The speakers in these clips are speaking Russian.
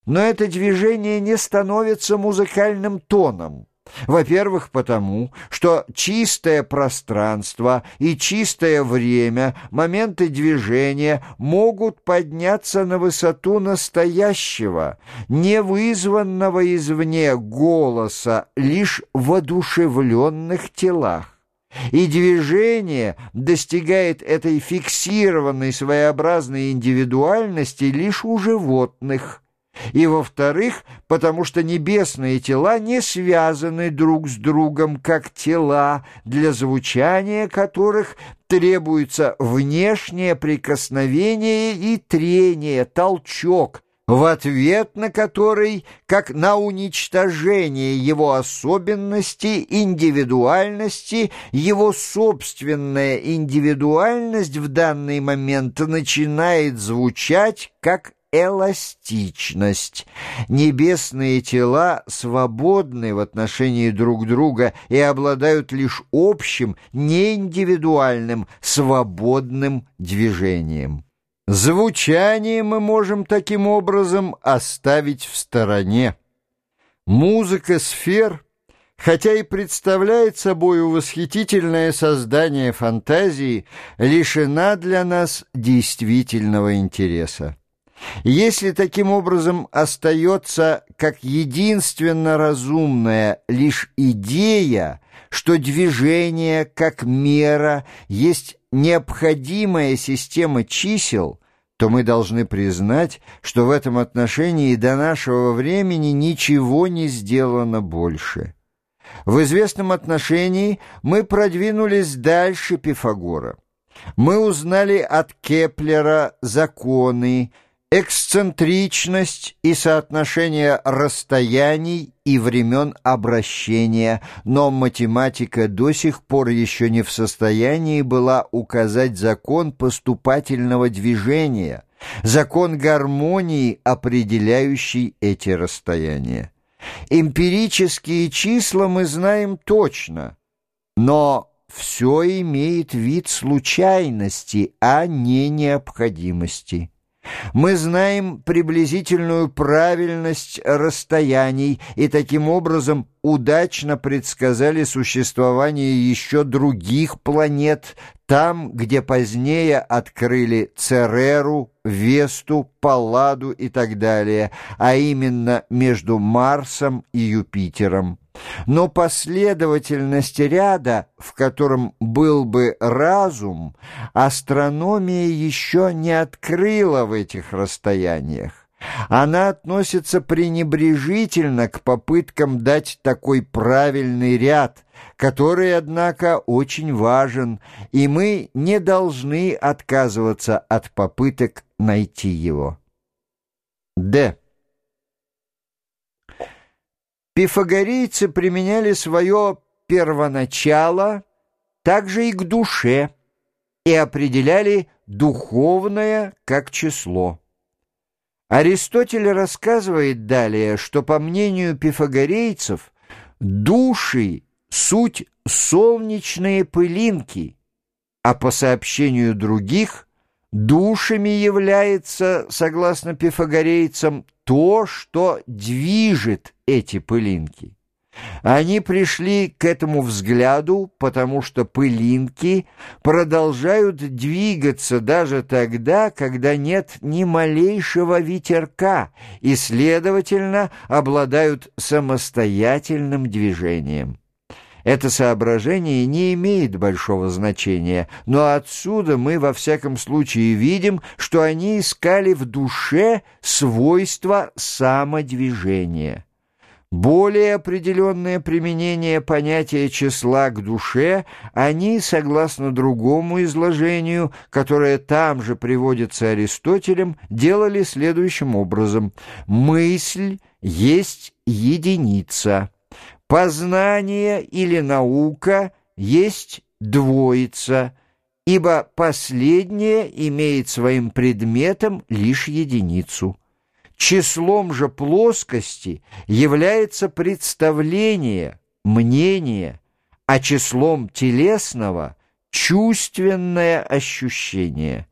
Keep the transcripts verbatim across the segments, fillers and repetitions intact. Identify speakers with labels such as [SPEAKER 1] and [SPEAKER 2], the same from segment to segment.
[SPEAKER 1] но это движение не становится музыкальным тоном. Во-первых, потому, что чистое пространство и чистое время, моменты движения могут подняться на высоту настоящего, не вызванного извне голоса, лишь в одушевленных телах. И движение достигает этой фиксированной своеобразной индивидуальности лишь у животных. И, во-вторых, потому что небесные тела не связаны друг с другом, как тела, для звучания которых требуется внешнее прикосновение и трение, толчок, в ответ на который, как на уничтожение его особенности, индивидуальности, его собственная индивидуальность в данный момент начинает звучать как эластичность. Небесные тела свободны в отношении друг друга и обладают лишь общим, неиндивидуальным, свободным движением. Звучание мы можем таким образом оставить в стороне. Музыка сфер, хотя и представляет собою восхитительное создание фантазии, лишена для нас действительного интереса. Если таким образом остается как единственно разумная лишь идея, что движение как мера есть необходимая система чисел, то мы должны признать, что в этом отношении до нашего времени ничего не сделано больше. В известном отношении мы продвинулись дальше Пифагора. Мы узнали от Кеплера законы, эксцентричность и соотношение расстояний и времен обращения, но математика до сих пор еще не в состоянии была указать закон поступательного движения, закон гармонии, определяющий эти расстояния. Эмпирические числа мы знаем точно, но все имеет вид случайности, а не необходимости. Мы знаем приблизительную правильность расстояний и таким образом удачно предсказали существование еще других планет, там, где позднее открыли Цереру, Весту, Палладу и так далее, а именно между Марсом и Юпитером. Но последовательность ряда, в котором был бы разум, астрономия еще не открыла в этих расстояниях. Она относится пренебрежительно к попыткам дать такой правильный ряд, который, однако, очень важен, и мы не должны отказываться от попыток найти его. Д. Пифагорейцы применяли свое первоначало также и к душе и определяли духовное как число. Аристотель рассказывает далее, что, по мнению пифагорейцев, души — суть солнечные пылинки, а по сообщению других, душами является, согласно пифагорейцам, то, что движет эти пылинки. Они пришли к этому взгляду, потому что пылинки продолжают двигаться даже тогда, когда нет ни малейшего ветерка, и, следовательно, обладают самостоятельным движением. Это соображение не имеет большого значения, но отсюда мы во всяком случае видим, что они искали в душе свойства самодвижения. Более определенное применение понятия числа к душе они, согласно другому изложению, которое там же приводится Аристотелем, делали следующим образом. Мысль есть единица. Познание или наука есть двоица, ибо последнее имеет своим предметом лишь единицу. Числом же плоскости является представление, мнение, а числом телесного — чувственное ощущение.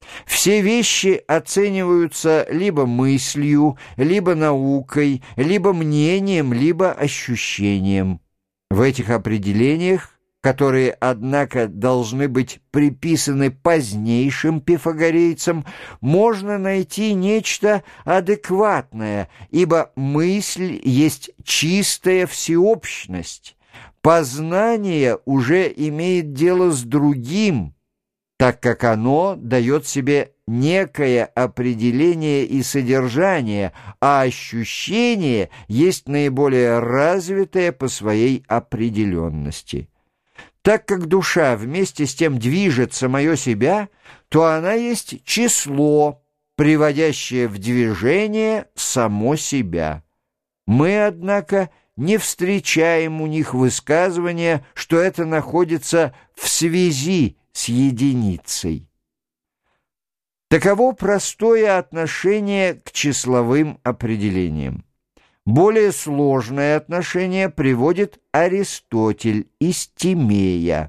[SPEAKER 1] Все вещи оцениваются либо мыслью, либо наукой, либо мнением, либо ощущением. В этих определениях, которые, однако, должны быть приписаны позднейшим пифагорейцам, можно найти нечто адекватное, ибо мысль есть чистая всеобщность. Познание уже имеет дело с другим, так как оно дает себе некое определение и содержание, а ощущение есть наиболее развитое по своей определенности. Так как душа вместе с тем движет самое себя, то она есть число, приводящее в движение само себя. Мы, однако, не встречаем у них высказывания, что это находится в связи с единицей. Таково простое отношение к числовым определениям. Более сложное отношение приводит Аристотель из Тимея.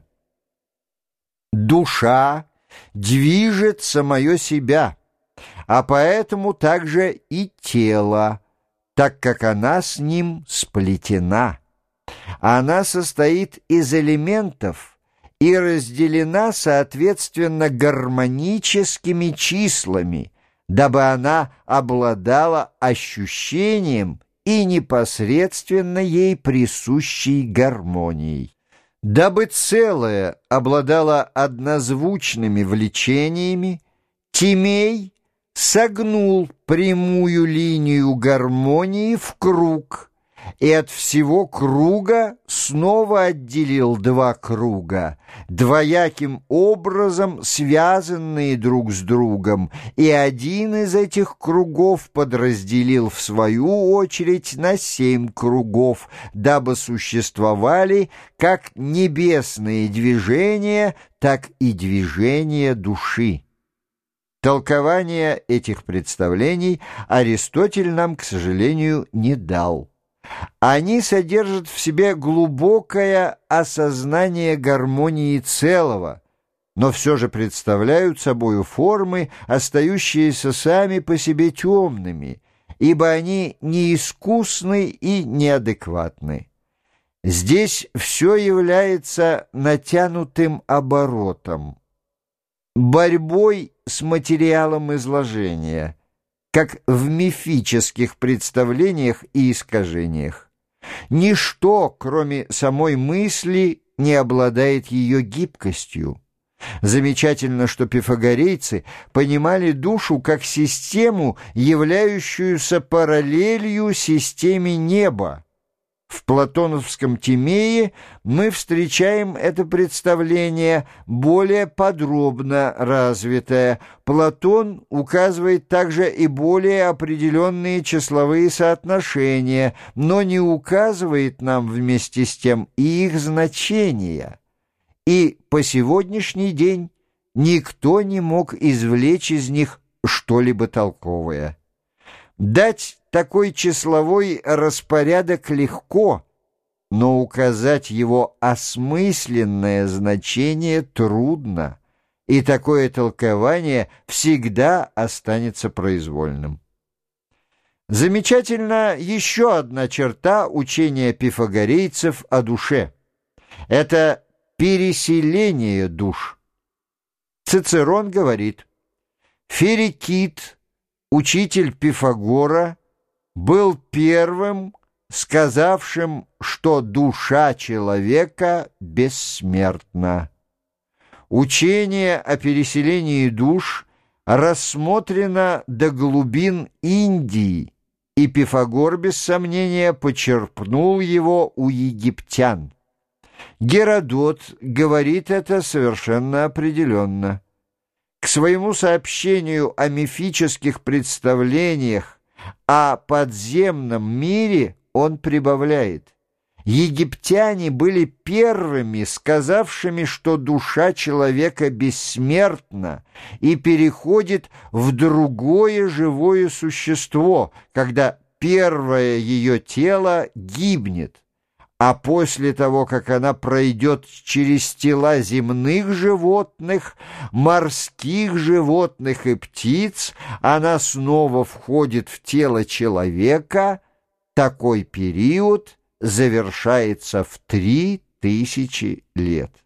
[SPEAKER 1] Душа движет самое себя, а поэтому также и тело, так как она с ним сплетена. Она состоит из элементов и разделена, соответственно, гармоническими числами, дабы она обладала ощущением и непосредственно ей присущей гармонией. Дабы целое обладало однозвучными влечениями, Тимей согнул прямую линию гармонии в круг и от всего круга снова отделил два круга, двояким образом связанные друг с другом, и один из этих кругов подразделил в свою очередь на семь кругов, дабы существовали как небесные движения, так и движения души. Толкования этих представлений Аристотель нам, к сожалению, не дал. Они содержат в себе глубокое осознание гармонии целого, но все же представляют собою формы, остающиеся сами по себе темными, ибо они неискусны и неадекватны. Здесь все является натянутым оборотом, борьбой с материалом изложения, как в мифических представлениях и искажениях. Ничто, кроме самой мысли, не обладает ее гибкостью. Замечательно, что пифагорейцы понимали душу как систему, являющуюся параллелью системе неба. В платоновском Тимее мы встречаем это представление более подробно развитое. Платон указывает также и более определенные числовые соотношения, но не указывает нам вместе с тем и их значения. И по сегодняшний день никто не мог извлечь из них что-либо толковое. Дать такой числовой распорядок легко, но указать его осмысленное значение трудно, и такое толкование всегда останется произвольным. Замечательна еще одна черта учения пифагорейцев о душе. Это переселение душ. Цицерон говорит: «Ферикит, учитель Пифагора, был первым, сказавшим, что душа человека бессмертна». Учение о переселении душ рассмотрено до глубин Индии, и Пифагор, без сомнения, почерпнул его у египтян. Геродот говорит это совершенно определенно. К своему сообщению о мифических представлениях о подземном мире он прибавляет: египтяне были первыми, сказавшими, что душа человека бессмертна и переходит в другое живое существо, когда первое ее тело гибнет, а после того, как она пройдет через тела земных животных, морских животных и птиц, она снова входит в тело человека. Такой период завершается в три тысячи лет.